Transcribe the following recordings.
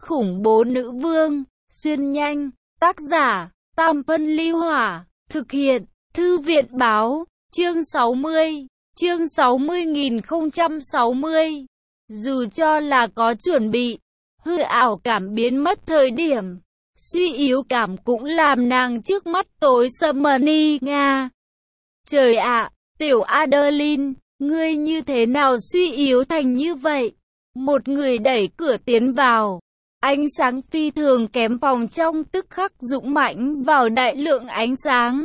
khủng bố nữ vương, xuyên nhanh, tác giả, Tam Phân Ly Hỏa, thực hiện, Thư viện Báo, chương 60. Dù cho là có chuẩn bị, hư ảo cảm biến mất thời điểm, suy yếu cảm cũng làm nàng trước mắt tối sầm mờ. Nga. Trời ạ, tiểu Adeline, ngươi như thế nào suy yếu thành như vậy? Một người đẩy cửa tiến vào. Ánh sáng phi thường kém phòng trong tức khắc dũng mãnh vào đại lượng ánh sáng.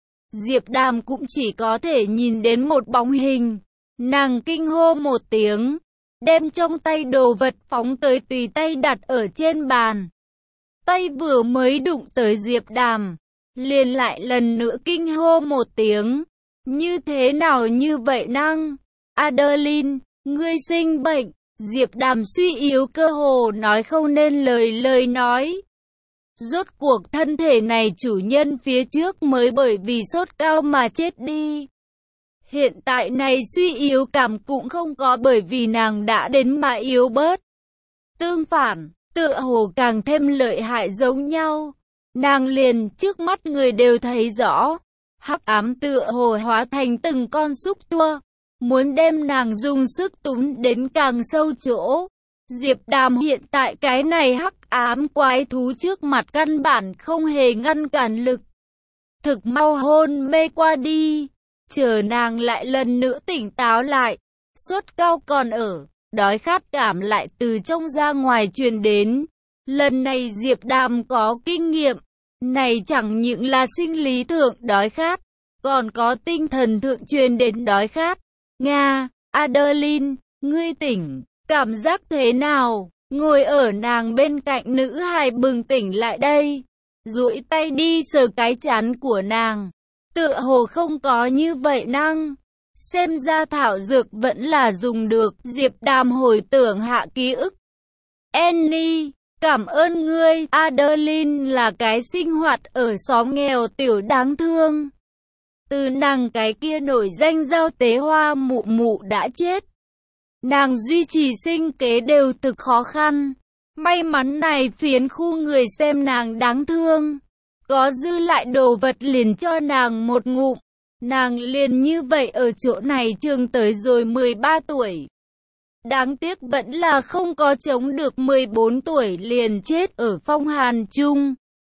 Diệp Đàm cũng chỉ có thể nhìn đến một bóng hình. Nàng kinh hô một tiếng, đem trong tay đồ vật phóng tới tùy tay đặt ở trên bàn. Tay vừa mới đụng tới Diệp Đàm, liền lại lần nữa kinh hô một tiếng. Như thế nào như vậy năng? Adeline, ngươi sinh bệnh. Diệp Đàm suy yếu cơ hồ nói không nên lời nói. Rốt cuộc thân thể này chủ nhân phía trước mới bởi vì sốt cao mà chết đi. Hiện tại này suy yếu cảm cũng không có bởi vì nàng đã đến mà yếu bớt. Tương phản, tựa hồ càng thêm lợi hại giống nhau. Nàng liền trước mắt người đều thấy rõ. Hắc ám tựa hồ hóa thành từng con xúc tua, muốn đem nàng dùng sức túm đến càng sâu chỗ. Diệp Đàm hiện tại cái này hắc ám quái thú trước mặt căn bản không hề ngăn cản lực. Thực mau hôn mê qua đi, chờ nàng lại lần nữa tỉnh táo lại. Sốt cao còn ở, đói khát cảm lại từ trong ra ngoài truyền đến. Lần này Diệp Đàm có kinh nghiệm, này chẳng những là sinh lý thượng đói khát, còn có tinh thần thượng truyền đến đói khát. Nga, Adeline, ngươi tỉnh, cảm giác thế nào? Ngồi ở nàng bên cạnh nữ hài bừng tỉnh lại đây, duỗi tay đi sờ cái trán của nàng. Tựa hồ không có như vậy năng. Xem ra thảo dược vẫn là dùng được. Diệp Đàm hồi tưởng hạ ký ức. Annie, cảm ơn ngươi. Adeline là cái sinh hoạt ở xóm nghèo tiểu đáng thương. Từ nàng cái kia nổi danh giao tế hoa mụ mụ đã chết, nàng duy trì sinh kế đều thực khó khăn. May mắn này phiến khu người xem nàng đáng thương, có dư lại đồ vật liền cho nàng một ngụm. Nàng liền như vậy ở chỗ này trường tới rồi 13 tuổi. Đáng tiếc vẫn là không có chống được 14 tuổi liền chết ở phong hàn chung.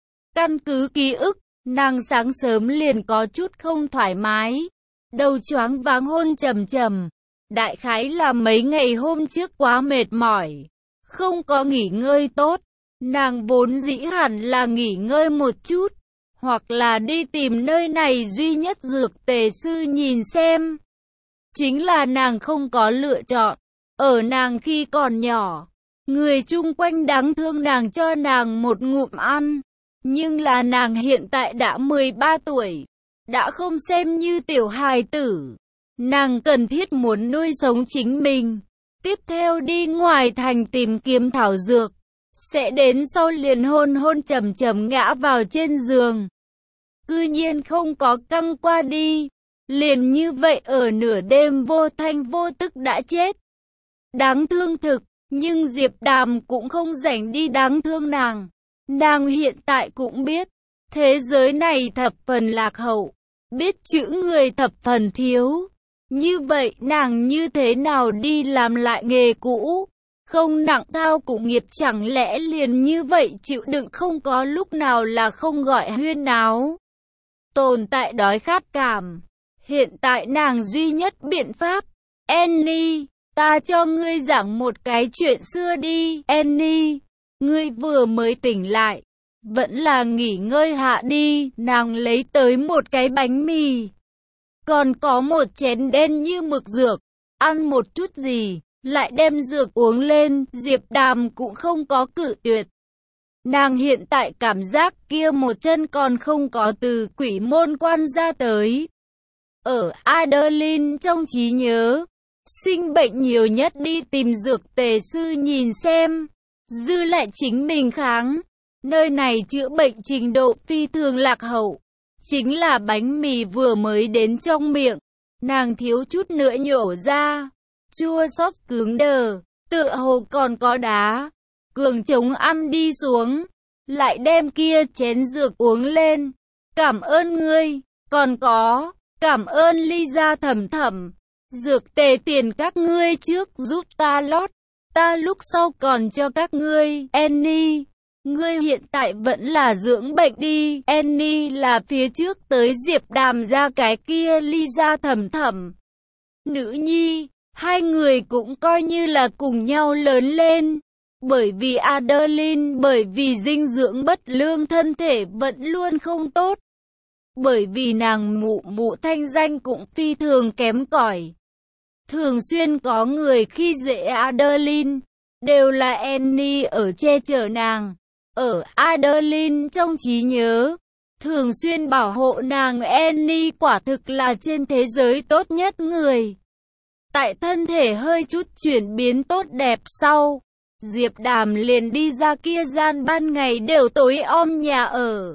Căn cứ ký ức, nàng sáng sớm liền có chút không thoải mái, đầu choáng váng hôn trầm. Đại khái là mấy ngày hôm trước quá mệt mỏi, không có nghỉ ngơi tốt. Nàng vốn dĩ hẳn là nghỉ ngơi một chút, hoặc là đi tìm nơi này duy nhất dược tề sư nhìn xem. Chính là nàng không có lựa chọn. Ở nàng khi còn nhỏ, người chung quanh đáng thương nàng cho nàng một ngụm ăn. Nhưng là nàng hiện tại đã 13 tuổi, đã không xem như tiểu hài tử. Nàng cần thiết muốn nuôi sống chính mình. Tiếp theo đi ngoài thành tìm kiếm thảo dược. Sẽ đến sau liền hôn trầm ngã vào trên giường. Cư nhiên không có căng qua đi. Liền như vậy ở nửa đêm vô thanh vô tức đã chết. Đáng thương thực, nhưng Diệp Đàm cũng không rảnh đi đáng thương nàng. Nàng hiện tại cũng biết, thế giới này thập phần lạc hậu, biết chữ người thập phần thiếu. Như vậy nàng như thế nào đi làm lại nghề cũ, không nặng thao cụ nghiệp, chẳng lẽ liền như vậy chịu đựng không có lúc nào là không gọi huyên náo. Tồn tại đói khát cảm, hiện tại nàng duy nhất biện pháp. Annie, ta cho ngươi giảng một cái chuyện xưa đi. Annie, ngươi vừa mới tỉnh lại, vẫn là nghỉ ngơi hạ đi. Nàng lấy tới một cái bánh mì, còn có một chén đen như mực dược, ăn một chút gì, lại đem dược uống lên. Diệp Đàm cũng không có cự tuyệt. Nàng hiện tại cảm giác kia một chân còn không có từ quỷ môn quan ra tới. Ở Adeline trong trí nhớ, sinh bệnh nhiều nhất đi tìm dược tề sư nhìn xem, dư lại chính mình kháng. Nơi này chữa bệnh trình độ phi thường lạc hậu. Chính là bánh mì vừa mới đến trong miệng, nàng thiếu chút nữa nhổ ra, chua xót cứng đờ, tựa hồ còn có đá. cường chống ăn đi xuống, lại đem kia chén dược uống lên. Cảm ơn ngươi, còn có, cảm ơn Lisa Thầm Thầm. Dược tề tiền các ngươi trước giúp ta lót, ta lúc sau còn cho các ngươi. Annie, ngươi hiện tại vẫn là dưỡng bệnh đi. Annie là phía trước tới Diệp Đàm ra cái kia Lisa Thầm Thầm. Nữ nhi, hai người cũng coi như là cùng nhau lớn lên. Bởi vì Adeline, bởi vì dinh dưỡng bất lương thân thể vẫn luôn không tốt. Bởi vì nàng mụ thanh danh cũng phi thường kém cỏi. Thường xuyên có người khi dễ Adeline, đều là Annie ở che chở nàng. Ở Adeline trong trí nhớ, thường xuyên bảo hộ nàng Annie quả thực là trên thế giới tốt nhất người. Tại thân thể hơi chút chuyển biến tốt đẹp sau, Diệp Đàm liền đi ra kia gian ban ngày đều tối om nhà ở.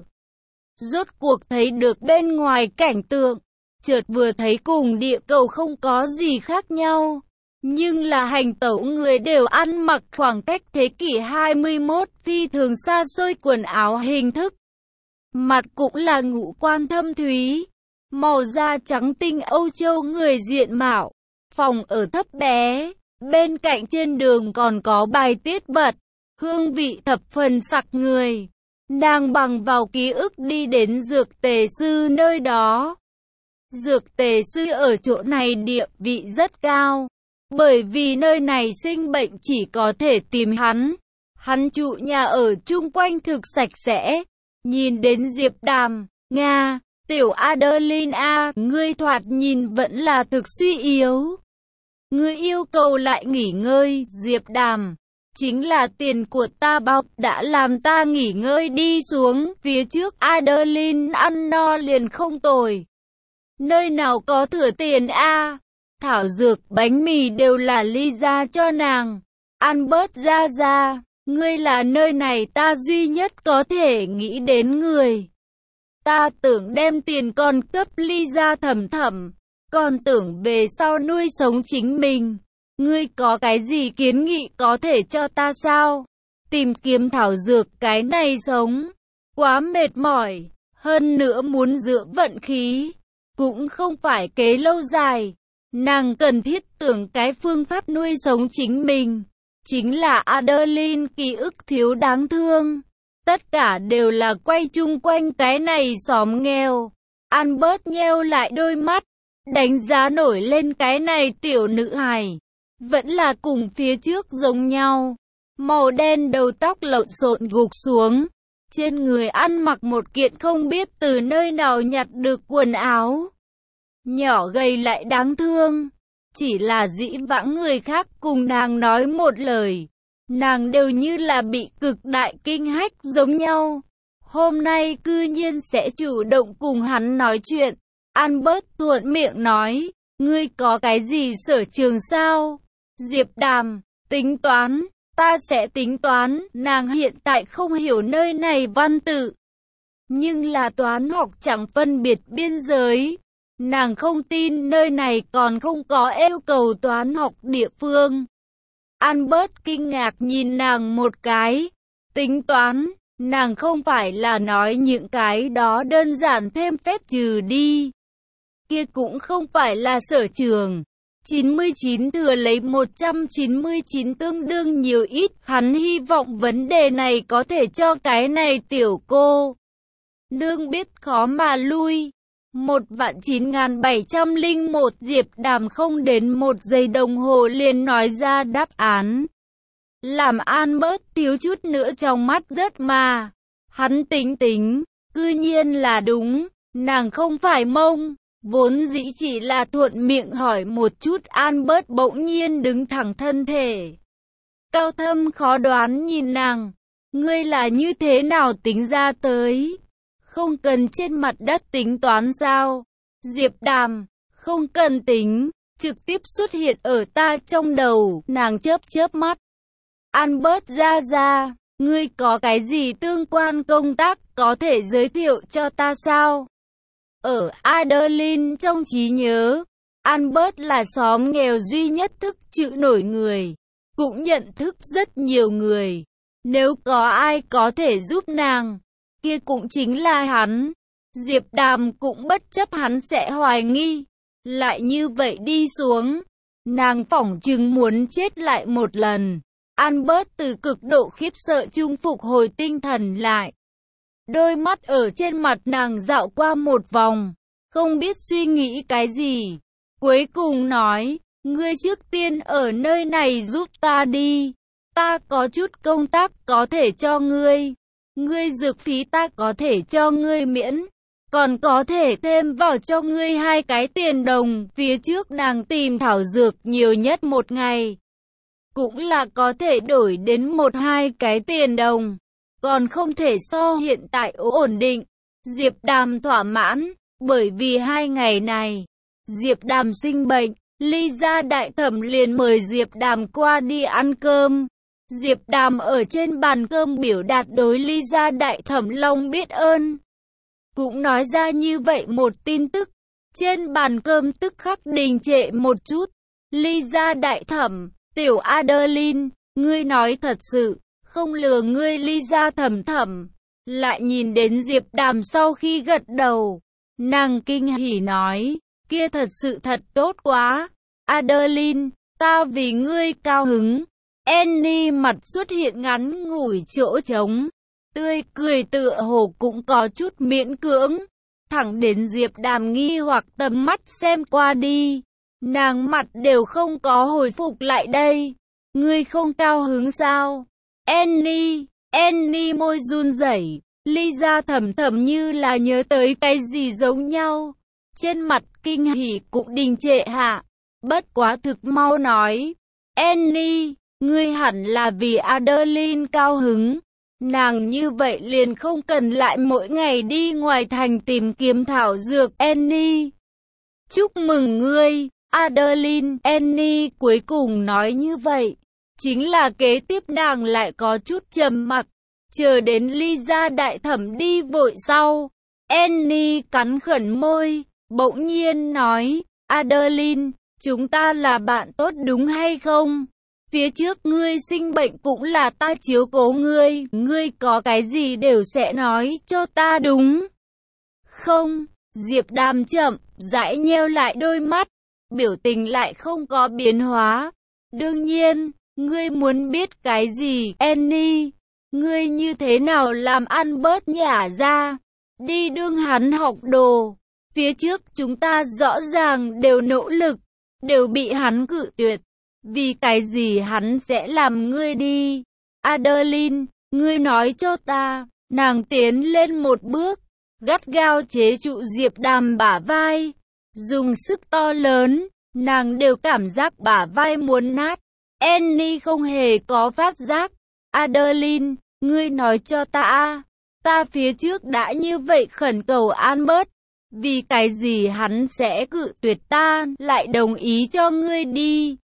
Rốt cuộc thấy được bên ngoài cảnh tượng, chợt vừa thấy cùng địa cầu không có gì khác nhau. Nhưng là hành tẩu người đều ăn mặc khoảng cách thế kỷ 21 phi thường xa xôi quần áo hình thức. Mặt cũng là ngũ quan thâm thúy, màu da trắng tinh Âu Châu người diện mạo. Phòng ở thấp bé, bên cạnh trên đường còn có bài tiết bật, hương vị thập phần sặc người. Nàng bằng vào ký ức đi đến dược tề sư nơi đó. Dược tề sư ở chỗ này địa vị rất cao, bởi vì nơi này sinh bệnh chỉ có thể tìm hắn. Hắn trụ nhà ở chung quanh thực sạch sẽ. Nhìn đến Diệp Đàm, Nga, tiểu Adeline A, ngươi thoạt nhìn vẫn là thực suy yếu. Ngươi yêu cầu lại nghỉ ngơi, Diệp Đàm. Chính là tiền của ta bao đã làm ta nghỉ ngơi đi xuống. Phía trước Adeline ăn no liền không tồi. Nơi nào có thừa tiền a? Thảo dược bánh mì đều là Lisa cho nàng. Ăn bớt ra. Ngươi là nơi này ta duy nhất có thể nghĩ đến người. Ta tưởng đem tiền còn cấp Lisa Thầm Thầm, còn tưởng về sau nuôi sống chính mình. Ngươi có cái gì kiến nghị có thể cho ta sao? Tìm kiếm thảo dược cái này sống quá mệt mỏi, hơn nữa muốn dựa vận khí, cũng không phải kế lâu dài. Nàng cần thiết tưởng cái phương pháp nuôi sống chính mình. Chính là Adeline ký ức thiếu đáng thương. Tất cả đều là quay chung quanh cái này xóm nghèo. Albert nheo lại đôi mắt, đánh giá nổi lên cái này tiểu nữ hài. Vẫn là cùng phía trước giống nhau. Màu đen đầu tóc lộn xộn gục xuống. Trên người ăn mặc một kiện không biết từ nơi nào nhặt được quần áo. Nhỏ gầy lại đáng thương. Chỉ là dĩ vãng người khác cùng nàng nói một lời, nàng đều như là bị cực đại kinh hách giống nhau. Hôm nay cư nhiên sẽ chủ động cùng hắn nói chuyện. Albert thuận miệng nói, ngươi có cái gì sở trường sao? Diệp Đàm, tính toán, ta sẽ tính toán. Nàng hiện tại không hiểu nơi này văn tự, nhưng là toán học chẳng phân biệt biên giới. Nàng không tin nơi này còn không có yêu cầu toán học địa phương. Albert kinh ngạc nhìn nàng một cái. Tính toán, nàng không phải là nói những cái đó đơn giản thêm phép trừ đi. Kia cũng không phải là sở trường. 99 thừa lấy 199 tương đương nhiều ít. Hắn hy vọng vấn đề này có thể cho cái này tiểu cô nương biết khó mà lui. 19701 Diệp Đàm không đến 1 giây đồng hồ liền nói ra đáp án. Làm Albert thiếu chút nữa trong mắt rất mà. Hắn tính, cư nhiên là đúng, nàng không phải mông. Vốn dĩ chỉ là thuận miệng hỏi một chút. Albert bỗng nhiên đứng thẳng thân thể. Cao thâm khó đoán nhìn nàng. Ngươi là như thế nào tính ra tới? Không cần trên mặt đất tính toán sao? Diệp Đàm, không cần tính, trực tiếp xuất hiện ở ta trong đầu. Nàng chớp mắt. Albert ra, ngươi có cái gì tương quan công tác có thể giới thiệu cho ta sao? Ở Adeline trong trí nhớ, Albert là xóm nghèo duy nhất thức chữ nổi người, cũng nhận thức rất nhiều người. Nếu có ai có thể giúp nàng, kia cũng chính là hắn. Diệp Đàm cũng bất chấp hắn sẽ hoài nghi. Lại như vậy đi xuống, nàng phỏng chừng muốn chết lại một lần. Albert từ cực độ khiếp sợ chung phục hồi tinh thần lại. Đôi mắt ở trên mặt nàng dạo qua một vòng, không biết suy nghĩ cái gì. Cuối cùng nói, ngươi trước tiên ở nơi này giúp ta đi. Ta có chút công tác có thể cho ngươi. Ngươi dược phí ta có thể cho ngươi miễn. Còn có thể thêm vào cho ngươi 2 cái tiền đồng. Phía trước nàng tìm thảo dược nhiều nhất một ngày, cũng là có thể đổi đến 1-2 cái tiền đồng. Còn không thể so hiện tại ổn định. Diệp Đàm thỏa mãn, bởi vì 2 ngày này, Diệp Đàm sinh bệnh, Ly gia đại thẩm liền mời Diệp Đàm qua đi ăn cơm. Diệp Đàm ở trên bàn cơm biểu đạt đối Ly gia đại thẩm lòng biết ơn. Cũng nói ra như vậy một tin tức, trên bàn cơm tức khắc đình trệ một chút. Ly gia đại thẩm, tiểu Adeline, ngươi nói thật sự, không lừa ngươi. Ly gia thẩm thẩm, lại nhìn đến Diệp Đàm sau khi gật đầu, nàng kinh hỉ nói, kia thật sự thật tốt quá. Adeline, ta vì ngươi cao hứng. Annie mặt xuất hiện ngắn ngủi chỗ trống, tươi cười tựa hồ cũng có chút miễn cưỡng. Thẳng đến Diệp Đàm nghi hoặc tầm mắt xem qua đi, nàng mặt đều không có hồi phục lại đây. Ngươi không cao hứng sao? Annie môi run rẩy. Ly gia thẩm thẩm như là nhớ tới cái gì giống nhau, trên mặt kinh hỉ cũng đình trệ hạ. Bất quá thực mau nói, Annie, ngươi hẳn là vì Adeline cao hứng. Nàng như vậy liền không cần lại mỗi ngày đi ngoài thành tìm kiếm thảo dược. Annie, chúc mừng ngươi, Adeline. Annie cuối cùng nói như vậy, chính là kế tiếp nàng lại có chút trầm mặc, chờ đến Ly gia đại thẩm đi vội sau. Annie cắn khẩn môi, bỗng nhiên nói, Adeline, chúng ta là bạn tốt đúng hay không? Phía trước ngươi sinh bệnh cũng là ta chiếu cố ngươi, ngươi có cái gì đều sẽ nói cho ta đúng không? Diệp Đàm chậm rãi nheo lại đôi mắt, biểu tình lại không có biến hóa. Đương nhiên, ngươi muốn biết cái gì? Annie, ngươi như thế nào làm Albert nhả ra, đi đương hắn học đồ? Phía trước chúng ta rõ ràng đều nỗ lực, đều bị hắn cự tuyệt. Vì cái gì hắn sẽ làm ngươi đi? Adeline, ngươi nói cho ta. Nàng tiến lên một bước, gắt gao chế trụ Diệp Đàm bả vai, dùng sức to lớn, nàng đều cảm giác bả vai muốn nát. Annie không hề có phát giác. Adeline, ngươi nói cho ta, ta phía trước đã như vậy khẩn cầu Albert, vì cái gì hắn sẽ cự tuyệt ta, lại đồng ý cho ngươi đi?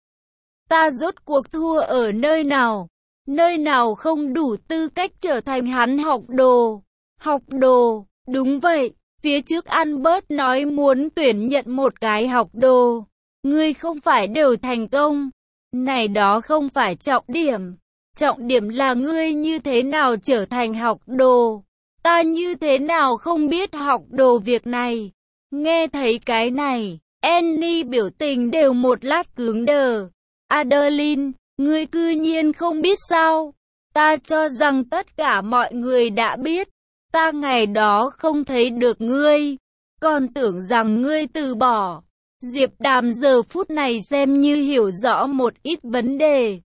Ta rốt cuộc thua ở nơi nào? Nơi nào không đủ tư cách trở thành hắn học đồ? Học đồ, đúng vậy, phía trước Albert nói muốn tuyển nhận một cái học đồ. Ngươi không phải đều thành công. Này đó không phải trọng điểm. Trọng điểm là ngươi như thế nào trở thành học đồ. Ta như thế nào không biết học đồ việc này. Nghe thấy cái này, Annie biểu tình đều một lát cứng đờ. Adeline, ngươi cư nhiên không biết sao? Ta cho rằng tất cả mọi người đã biết. Ta ngày đó không thấy được ngươi, còn tưởng rằng ngươi từ bỏ. Diệp Đàm giờ phút này xem như hiểu rõ một ít vấn đề.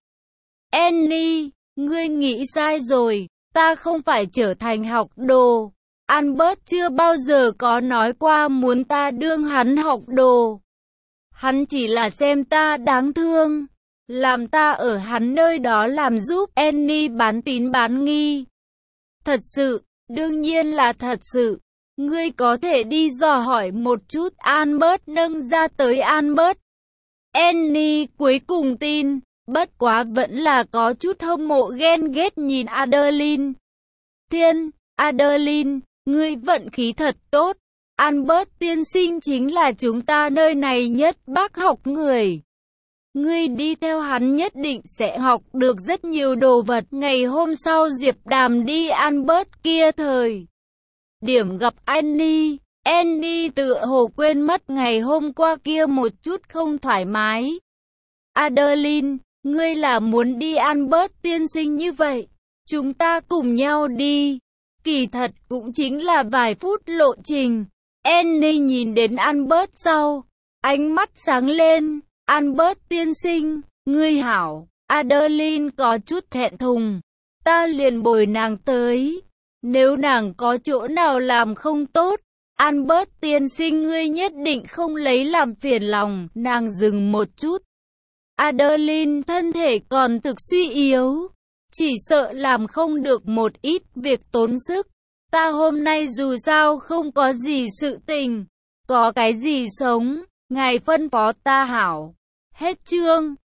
Annie, ngươi nghĩ sai rồi, ta không phải trở thành học đồ. Albert chưa bao giờ có nói qua muốn ta đương hắn học đồ. Hắn chỉ là xem ta đáng thương, làm ta ở hắn nơi đó làm giúp. Annie bán tín bán nghi. Thật sự, đương nhiên là thật sự. Ngươi có thể đi dò hỏi một chút. Albert nâng ra tới Albert. Annie cuối cùng tin, bất quá vẫn là có chút hâm mộ ghen ghét nhìn Adeline. Thiên, Adeline, ngươi vận khí thật tốt. Albert tiên sinh chính là chúng ta nơi này nhất bác học người. Ngươi đi theo hắn nhất định sẽ học được rất nhiều đồ vật. Ngày hôm sau Diệp Đàm đi Albert kia thời điểm gặp Annie. Annie tựa hồ quên mất ngày hôm qua kia một chút không thoải mái. Adeline, ngươi là muốn đi Albert tiên sinh như vậy? Chúng ta cùng nhau đi. Kỳ thật cũng chính là vài phút lộ trình. Annie nhìn đến Albert sau, ánh mắt sáng lên. Albert tiên sinh, ngươi hảo. Adeline có chút thẹn thùng. Ta liền bồi nàng tới. Nếu nàng có chỗ nào làm không tốt, Albert tiên sinh ngươi nhất định không lấy làm phiền lòng. Nàng dừng một chút. Adeline thân thể còn thực suy yếu. Chỉ sợ làm không được một ít việc tốn sức. Ta hôm nay dù sao không có gì sự tình. Có cái gì sống, ngài phân phó ta hảo. Hết chương.